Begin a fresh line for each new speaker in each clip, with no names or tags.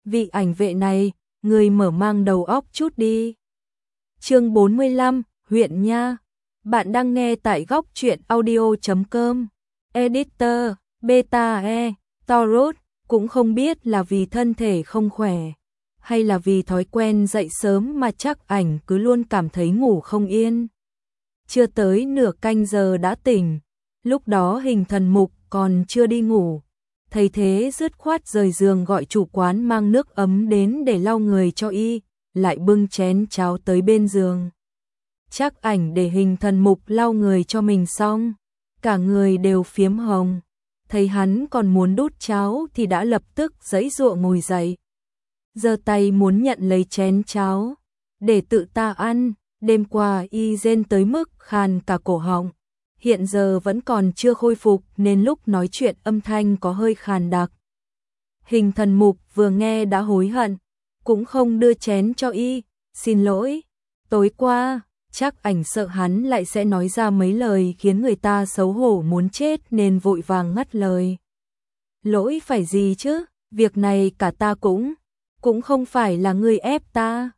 vị ảnh vệ này, người mở mang đầu óc chút đi. Chương 45, huyện nha. Bạn đang nghe tại góc truyện audio.com. Editor, Beta E, Taurus, cũng không biết là vì thân thể không khỏe, hay là vì thói quen dậy sớm mà Trác Ảnh cứ luôn cảm thấy ngủ không yên. Chưa tới nửa canh giờ đã tỉnh, lúc đó Hình Thần Mục còn chưa đi ngủ. Thấy thế dứt khoát rời giường gọi chủ quán mang nước ấm đến để lau người cho y, lại bưng chén cháo tới bên giường. Trác Ảnh để Hình Thần Mục lau người cho mình xong, cả người đều phiếm hồng. Thấy hắn còn muốn đút cháo thì đã lập tức giãy giụa ngồi dậy. Giơ tay muốn nhận lấy chén cháo để tự ta ăn. Đêm qua y rên tới mức khàn cả cổ họng, hiện giờ vẫn còn chưa khôi phục nên lúc nói chuyện âm thanh có hơi khàn đặc. Hình Thần Mục vừa nghe đã hối hận, cũng không đưa chén cho y. Xin lỗi, tối qua Trác Ảnh sợ hắn lại sẽ nói ra mấy lời khiến người ta xấu hổ muốn chết nên vội vàng ngắt lời. Lỗi phải gì chứ, việc này cả ta cũng không phải là ngươi ép ta.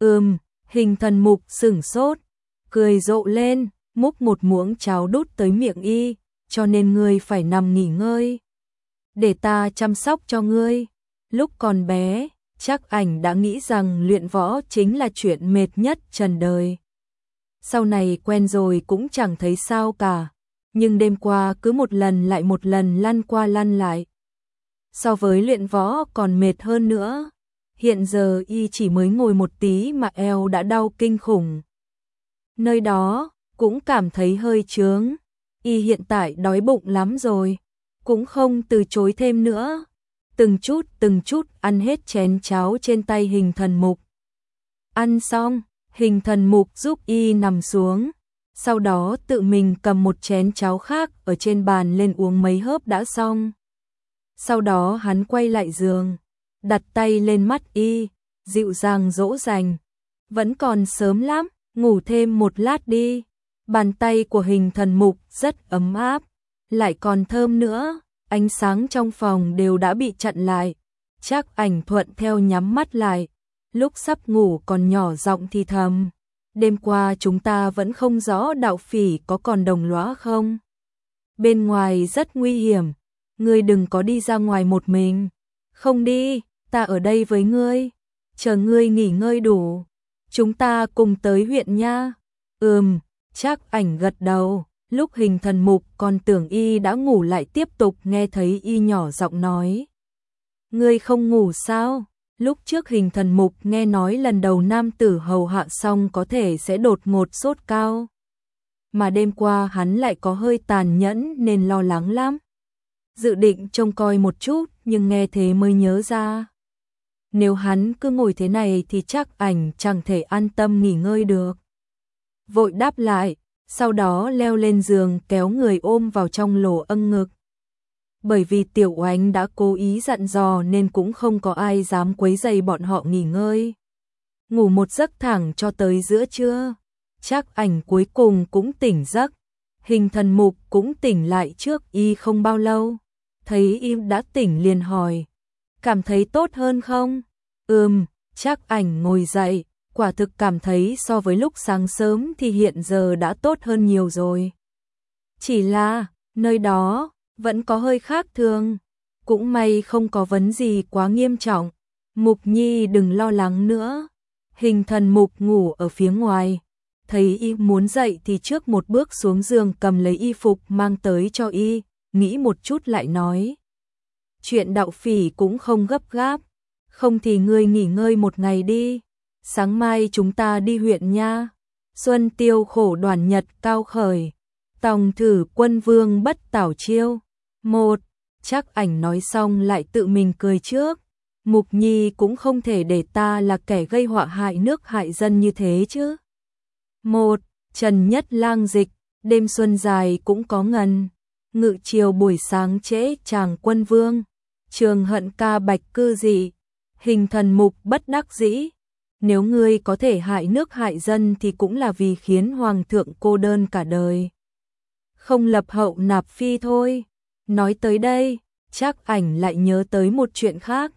Hình Thần Mục sửng sốt, cười rộ lên, múc một muỗng cháo đút tới miệng y, cho nên ngươi phải nằm nghỉ ngơi, để ta chăm sóc cho ngươi. Lúc còn bé, Trác Ảnh đã nghĩ rằng luyện võ chính là chuyện mệt nhất trần đời. Sau này quen rồi cũng chẳng thấy sao cả, nhưng đêm qua cứ một lần lại một lần lăn qua lăn lại. So với luyện võ còn mệt hơn nữa. Hiện giờ y chỉ mới ngồi một tí mà eo đã đau kinh khủng. Nơi đó cũng cảm thấy hơi chướng. Y hiện tại đói bụng lắm rồi, cũng không từ chối thêm nữa. Từng chút ăn hết chén cháo trên tay Hình Thần Mục. Ăn xong, Hình Thần Mục giúp y nằm xuống, sau đó tự mình cầm một chén cháo khác ở trên bàn lên uống mấy hớp đã xong. Sau đó hắn quay lại giường, đặt tay lên mắt y, dịu dàng dỗ dành. Vẫn còn sớm lắm, ngủ thêm một lát đi. Bàn tay của Hình Thần Mục rất ấm áp, lại còn thơm nữa. Ánh sáng trong phòng đều đã bị chặn lại. Trác Ảnh thuận theo nhắm mắt lại. Lúc sắp ngủ còn nhỏ giọng thì thầm. Đêm qua chúng ta vẫn không rõ đạo phỉ có còn đồng lõa không? Bên ngoài rất nguy hiểm, ngươi đừng có đi ra ngoài một mình. Không đi, ta ở đây với ngươi, chờ ngươi nghỉ ngơi đủ, chúng ta cùng tới huyện nha. Trác Ảnh gật đầu. Lúc Hình Thần Mục còn tưởng y đã ngủ lại tiếp tục nghe thấy y nhỏ giọng nói. Ngươi không ngủ sao? Lúc trước Hình Thần Mục nghe nói lần đầu nam tử hầu hạ xong có thể sẽ đột ngột sốt cao. Mà đêm qua hắn lại có hơi tàn nhẫn nên lo lắng lắm. Dự định trông coi một chút nhưng nghe thế mới nhớ ra. Nếu hắn cứ ngồi thế này thì Trác Ảnh chẳng thể an tâm nghỉ ngơi được. Vội đáp lại, sau đó leo lên giường kéo người ôm vào trong lỗ âng ngực. Bởi vì Tiểu Oánh đã cố ý dặn dò nên cũng không có ai dám quấy rầy bọn họ nghỉ ngơi. Ngủ một giấc thẳng cho tới giữa trưa, Trác Ảnh cuối cùng cũng tỉnh giấc. Hình Thần Mục cũng tỉnh lại trước y không bao lâu. Thấy y đã tỉnh liền hỏi, cảm thấy tốt hơn không? Trác Ảnh ngồi dậy, quả thực cảm thấy so với lúc sáng sớm thì hiện giờ đã tốt hơn nhiều rồi. Chỉ là, nơi đó vẫn có hơi khác thường. Cũng may không có vấn gì quá nghiêm trọng. Mục Nhi đừng lo lắng nữa. Hình Thần Mục ngủ ở phía ngoài. Thấy y muốn dậy thì trước một bước xuống giường cầm lấy y phục mang tới cho y. Nghĩ một chút lại nói. Chuyện đạo phỉ cũng không gấp gáp. Không thì ngươi nghỉ ngơi một ngày đi. Sáng mai chúng ta đi huyện nha. Xuân tiêu khổ đoàn nhật cao khởi. Tòng thử quân vương bất tảo chiêu. Trác Ảnh nói xong lại tự mình cười trước. Mục Nhi cũng không thể để ta là kẻ gây họa hại nước hại dân như thế chứ. Trần Nhất Lang dịch, đêm xuân dài cũng có ngần. Ngự chiều buổi sáng trễ chàng quân vương. Trường hận ca bạch cư dị. Hình Thần Mục bất đắc dĩ. Nếu ngươi có thể hại nước hại dân thì cũng là vì khiến hoàng thượng cô đơn cả đời. Không lập hậu nạp phi thôi. Nói tới đây, Trác Ảnh lại nhớ tới một chuyện khác.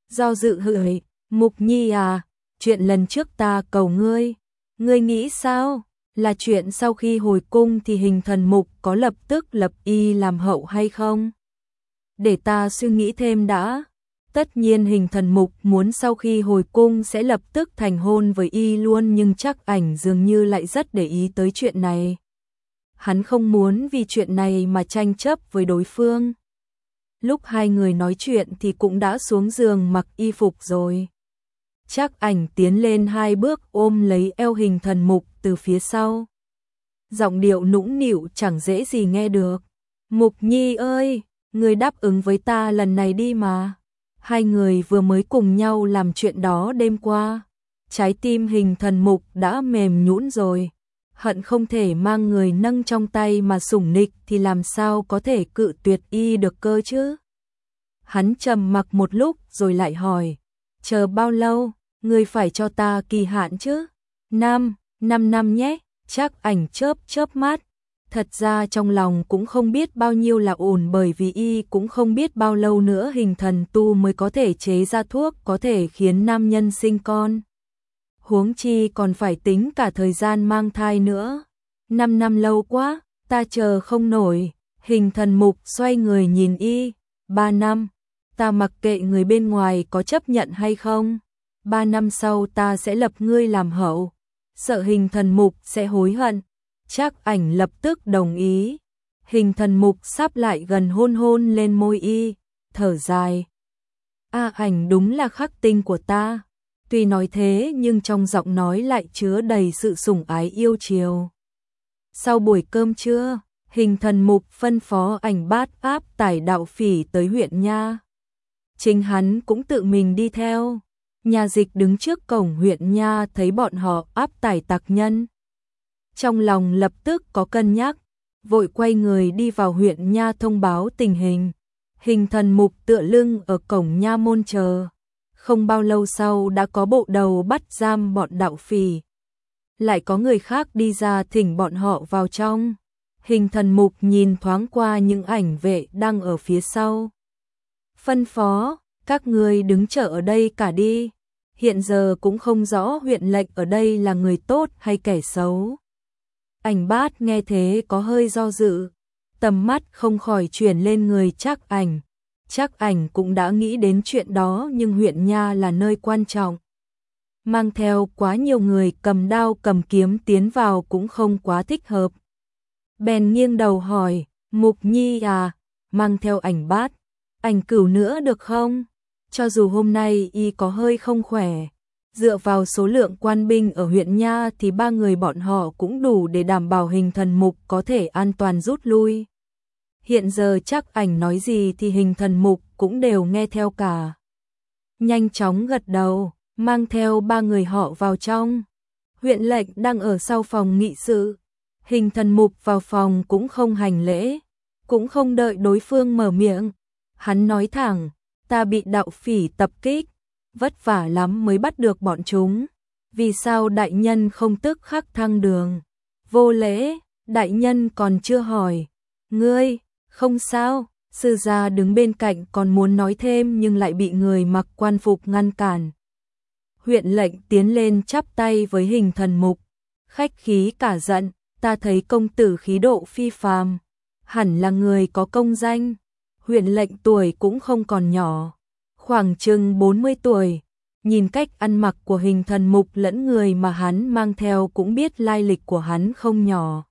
Do dự hửi, Mục Nhi à, chuyện lần trước ta cầu ngươi nghĩ sao? Là chuyện sau khi hồi cung thì Hình Thần Mục có lập tức lập y làm hậu hay không? Để ta suy nghĩ thêm đã. Tất nhiên Hình Thần Mục muốn sau khi hồi cung sẽ lập tức thành hôn với y luôn, nhưng Trác Ảnh dường như lại rất để ý tới chuyện này. Hắn không muốn vì chuyện này mà tranh chấp với đối phương. Lúc hai người nói chuyện thì cũng đã xuống giường mặc y phục rồi. Trác Ảnh tiến lên 2 bước ôm lấy eo Hình Thần Mục từ phía sau. Giọng điệu nũng nịu chẳng dễ gì nghe được. Mục Nhi ơi, ngươi đáp ứng với ta lần này đi mà. Hai người vừa mới cùng nhau làm chuyện đó đêm qua. Trái tim Hình Thần Mục đã mềm nhũn rồi. Hận không thể mang người nâng trong tay mà sủng nịch thì làm sao có thể cự tuyệt y được cơ chứ. Hắn trầm mặc một lúc rồi lại hỏi, chờ bao lâu, ngươi phải cho ta kỳ hạn chứ? 5 năm nhé. Trác Ảnh chớp mắt. Thật ra trong lòng cũng không biết bao nhiêu là ổn, bởi vì y cũng không biết bao lâu nữa Hình Thần Tu mới có thể chế ra thuốc có thể khiến nam nhân sinh con. Huống chi còn phải tính cả thời gian mang thai nữa. 5 năm lâu quá, ta chờ không nổi. Hình Thần Mục xoay người nhìn y. 3 năm, ta mặc kệ người bên ngoài có chấp nhận hay không. 3 năm sau ta sẽ lập ngươi làm hậu. Sợ Hình Thần Mục sẽ hối hận. Trác Ảnh lập tức đồng ý. Hình Thần Mục sắp lại gần hôn lên môi y, thở dài. Ảnh đúng là khắc tinh của ta. Tuy nói thế nhưng trong giọng nói lại chứa đầy sự sủng ái yêu chiều. Sau buổi cơm trưa, Hình Thần Mục phân phó Ảnh Bát áp tải đạo phỉ tới huyện Nha. Chính hắn cũng tự mình đi theo. Nhà Dịch đứng trước cổng huyện Nha thấy bọn họ áp tải tặc nhân. Trong lòng lập tức có cân nhắc, vội quay người đi vào huyện Nha thông báo tình hình. Hình Thần Mục tựa lưng ở cổng nha môn chờ. Không bao lâu sau đã có bộ đầu bắt giam bọn đạo phỉ. Lại có người khác đi ra thỉnh bọn họ vào trong. Hình Thần Mục nhìn thoáng qua những ảnh vệ đang ở phía sau. Phân phó, các ngươi đứng chờ ở đây cả đi. Hiện giờ cũng không rõ huyện lệnh ở đây là người tốt hay kẻ xấu. Ảnh Bát nghe thế có hơi do dự, tầm mắt không khỏi chuyển lên người Trác Ảnh. Trác Ảnh cũng đã nghĩ đến chuyện đó, nhưng huyện Nha là nơi quan trọng. Mang theo quá nhiều người cầm đao cầm kiếm tiến vào cũng không quá thích hợp. Bèn nghiêng đầu hỏi, Mục Nhi à, mang theo Ảnh Bát, Ảnh Cửu nữa được không? Cho dù hôm nay y có hơi không khỏe, dựa vào số lượng quan binh ở huyện Nha thì 3 người bọn họ cũng đủ để đảm bảo Hình Thần Mục có thể an toàn rút lui. Hiện giờ Trác Ảnh nói gì thì Hình Thần Mục cũng đều nghe theo cả. Nhanh chóng gật đầu, mang theo 3 người họ vào trong. Huyện lệnh đang ở sau phòng nghị sự. Hình Thần Mục vào phòng cũng không hành lễ, cũng không đợi đối phương mở miệng. Hắn nói thẳng, ta bị đạo phỉ tập kích, vất vả lắm mới bắt được bọn chúng. Vì sao đại nhân không tức khắc thăng đường? Vô lễ, đại nhân còn chưa hỏi. Ngươi, không sao. Sư gia đứng bên cạnh còn muốn nói thêm nhưng lại bị người mặc quan phục ngăn cản. Huyện lệnh tiến lên chắp tay với Hình Thần Mục, khách khí cả giận, ta thấy công tử khí độ phi phàm, hẳn là người có công danh. Huyện lệnh tuổi cũng không còn nhỏ, khoảng chừng 40 tuổi, nhìn cách ăn mặc của Hình Thần Mục lẫn người mà hắn mang theo cũng biết lai lịch của hắn không nhỏ.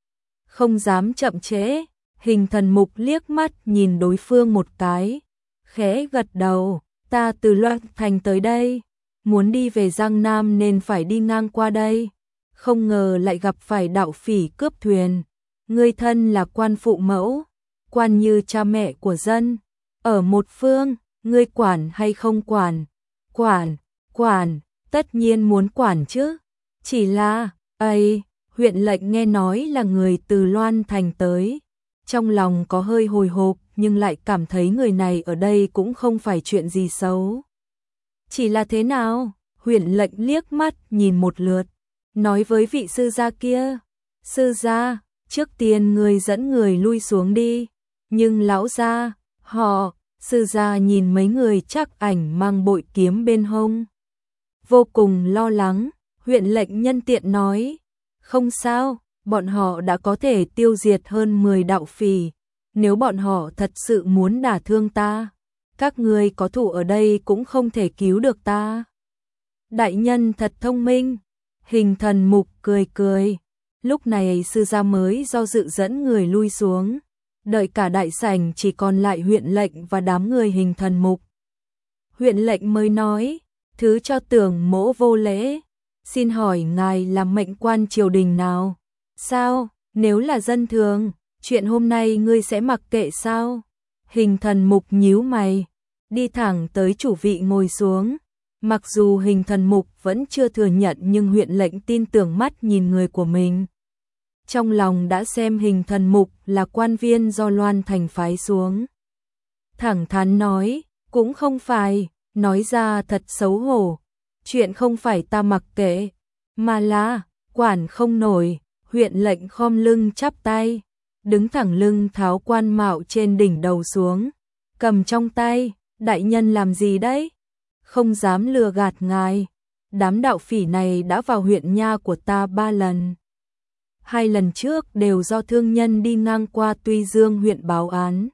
Không dám chậm trễ, Hình Thần Mục liếc mắt nhìn đối phương một cái, khẽ gật đầu, ta từ Loan Thành tới đây, muốn đi về Giang Nam nên phải đi ngang qua đây, không ngờ lại gặp phải đạo phỉ cướp thuyền. Ngươi thân là quan phụ mẫu, quan như cha mẹ của dân, ở một phương, ngươi quản hay không quản? Quản, tất nhiên muốn quản chứ. Chỉ là, huyện lệnh nghe nói là người từ Loan Thành tới. Trong lòng có hơi hồi hộp nhưng lại cảm thấy người này ở đây cũng không phải chuyện gì xấu. Chỉ là thế nào? Huyện lệnh liếc mắt nhìn một lượt, nói với vị sư gia kia. Sư gia, trước tiên người dẫn người lui xuống đi. Nhưng lão gia, họ, Sư gia nhìn mấy người Trác Ảnh mang bội kiếm bên hông, vô cùng lo lắng. Huyện lệnh nhân tiện nói, không sao, bọn họ đã có thể tiêu diệt hơn 10 đạo phỉ, nếu bọn họ thật sự muốn đả thương ta, các ngươi có thủ ở đây cũng không thể cứu được ta. Đại nhân thật thông minh. Hình Thần Mục cười cười. Lúc này sư gia mới do dự dẫn người lui xuống, đợi cả đại sảnh chỉ còn lại huyện lệnh và đám người Hình Thần Mục. Huyện lệnh mới nói, thứ cho Tưởng mỗ vô lễ, xin hỏi ngài là mệnh quan triều đình nào? Sao, nếu là dân thường, chuyện hôm nay ngươi sẽ mặc kệ sao? Hình Thần Mục nhíu mày, đi thẳng tới chủ vị ngồi xuống. Mặc dù Hình Thần Mục vẫn chưa thừa nhận nhưng huyện lệnh tin tưởng mắt nhìn người của mình. Trong lòng đã xem Hình Thần Mục là quan viên do Loan Thành phái xuống. Thẳng thắn nói, cũng không phải, nói ra thật xấu hổ. Chuyện không phải ta mặc kệ, mà là quản không nổi. Huyện lệnh khom lưng chắp tay, đứng thẳng lưng tháo quan mạo trên đỉnh đầu xuống, cầm trong tay. Đại nhân làm gì đấy? Không dám lừa gạt ngài. Đám đạo phỉ này đã vào huyện nha của ta 3 lần. 2 lần trước đều do thương nhân đi ngang qua Tuy Dương huyện báo án.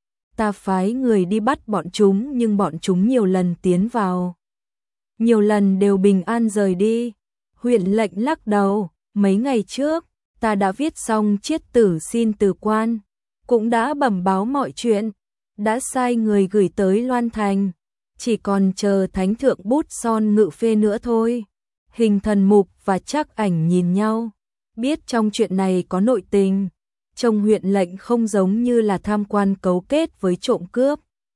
Ta phái người đi bắt bọn chúng nhưng bọn chúng nhiều lần tiến vào, nhiều lần đều bình an rời đi. Huyện lệnh lắc đầu, mấy ngày trước ta đã viết xong chiết tử xin từ quan, cũng đã bẩm báo mọi chuyện, đã sai người gửi tới Loan Thành, chỉ còn chờ thánh thượng bút son ngự phê nữa thôi. Hình Thần Mục và Trác Ảnh nhìn nhau, biết trong chuyện này có nội tình. Trông huyện lệnh không giống như là tham quan cấu kết với trộm cướp.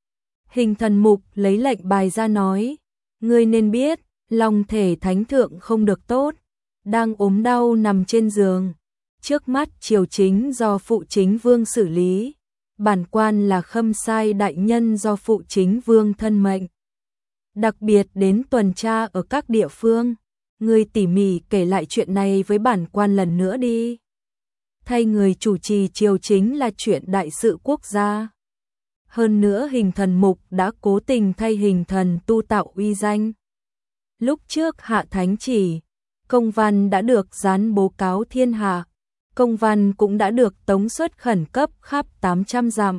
Hình Thần Mục lấy lệnh bài ra nói, ngươi nên biết, lòng thể thánh thượng không được tốt, đang ốm đau nằm trên giường. Trước mắt triều chính do phụ chính vương xử lý, bản quan là Khâm Sai đại nhân do phụ chính vương thân mệnh, đặc biệt đến tuần tra ở các địa phương. Ngươi tỉ mỉ kể lại chuyện này với bản quan lần nữa đi. Thay người chủ trì triều chính là chuyện đại sự quốc gia. Hơn nữa Hình Thần Mục đã cố tình thay Hình Thần tu tạo uy danh. Lúc trước hạ thánh chỉ, công văn đã được dán bố cáo thiên hạ, công văn cũng đã được tống xuất khẩn cấp khắp 800 dặm.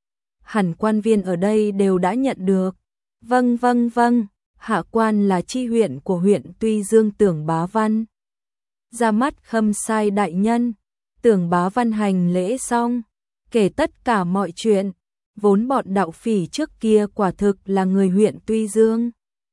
Hẳn quan viên ở đây đều đã nhận được. Vâng vâng vâng, hạ quan là chi huyện của huyện Tuy Dương Tưởng Bá Văn. Ra mắt Khâm Sai đại nhân. Tưởng Bá Văn hành lễ xong, kể tất cả mọi chuyện. Vốn bọn đạo phỉ trước kia quả thực là người huyện Tuy Dương,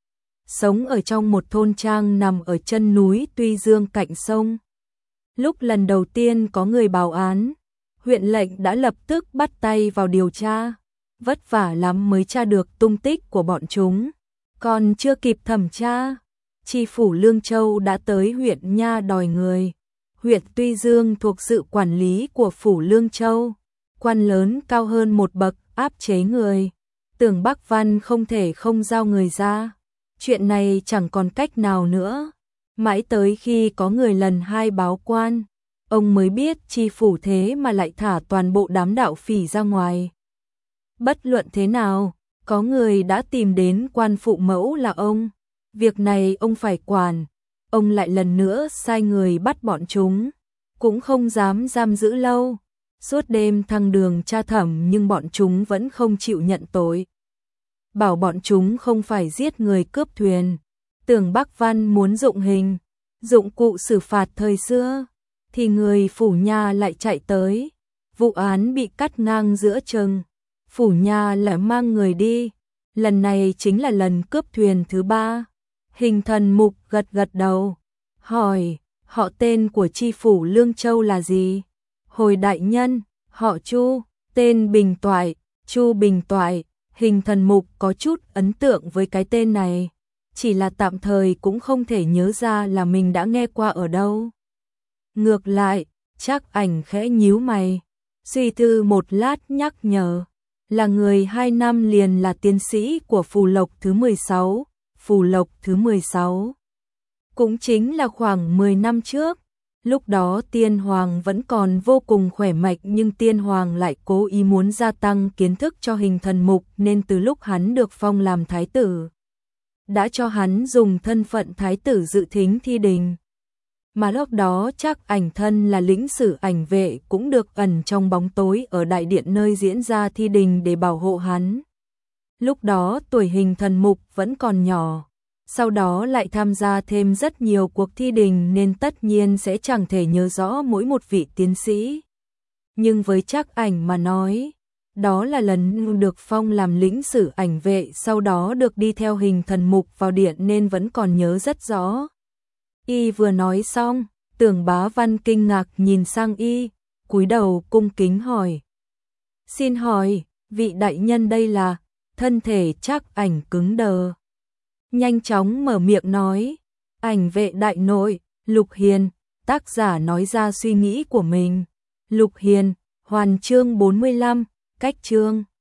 sống ở trong một thôn trang nằm ở chân núi Tuy Dương cạnh sông. Lúc lần đầu tiên có người báo án, huyện lệnh đã lập tức bắt tay vào điều tra. Vất vả lắm mới tra được tung tích của bọn chúng. Còn chưa kịp thẩm tra, tri phủ Lương Châu đã tới huyện nha đòi người. Huyện Tuy Dương thuộc sự quản lý của phủ Lương Châu, quan lớn cao hơn một bậc áp chế người. Tưởng Bắc Văn không thể không giao người ra. Chuyện này chẳng còn cách nào nữa. Mãi tới khi có người lần 2 báo quan, ông mới biết tri phủ thế mà lại thả toàn bộ đám đạo phỉ ra ngoài. Bất luận thế nào, có người đã tìm đến quan phụ mẫu là ông. Việc này ông phải quản. Ông lại lần nữa sai người bắt bọn chúng, cũng không dám giam giữ lâu. Suốt đêm thăng đường tra thẩm nhưng bọn chúng vẫn không chịu nhận tội. Bảo bọn chúng không phải giết người cướp thuyền. Tưởng Bắc Văn muốn dụng hình, dụng cụ xử phạt thời xưa, thì người phủ nha lại chạy tới. Vụ án bị cắt ngang giữa chừng, phủ nha lại mang người đi. Lần này chính là lần cướp thuyền thứ 3. Hình Thần Mục gật gật đầu, hỏi, họ tên của tri phủ Lương Châu là gì? Hồi đại nhân, họ Chu, tên Bình Toại, Chu Bình Toại. Hình Thần Mục có chút ấn tượng với cái tên này, chỉ là tạm thời cũng không thể nhớ ra là mình đã nghe qua ở đâu. Ngược lại, Trác Ảnh khẽ nhíu mày, suy tư một lát nhắc nhở, là người 2 năm liền là tiến sĩ của Phù Lộc thứ 16. Phù Lộc thứ 16 cũng chính là khoảng 10 năm trước, Lúc đó Tiên Hoàng vẫn còn vô cùng khỏe mạnh, nhưng Tiên Hoàng lại cố ý muốn gia tăng kiến thức cho Hình Thần Mục, nên từ lúc hắn được phong làm thái tử, đã cho hắn dùng thân phận thái tử dự thính thi đình. Mà lúc đó Trác Ảnh thân là lĩnh sử ảnh vệ cũng được ẩn trong bóng tối ở đại điện nơi diễn ra thi đình để bảo hộ hắn. Lúc đó tuổi Hình Thần Mục vẫn còn nhỏ, sau đó lại tham gia thêm rất nhiều cuộc thi đình nên tất nhiên sẽ chẳng thể nhớ rõ mỗi một vị tiến sĩ. Nhưng với Trác Ảnh mà nói, đó là lần được phong làm lĩnh sử ảnh vệ, sau đó được đi theo Hình Thần Mục vào điện nên vẫn còn nhớ rất rõ. Y vừa nói xong, Tưởng Bá Văn kinh ngạc nhìn sang y, cúi đầu cung kính hỏi. Xin hỏi, vị đại nhân đây là? Thân thể Trác Ảnh cứng đờ. Nhanh chóng mở miệng nói, ảnh vệ đại nội, Lục Hiền. Tác giả nói ra suy nghĩ của mình. Lục Hiền, Hoàn chương 45, cách chương.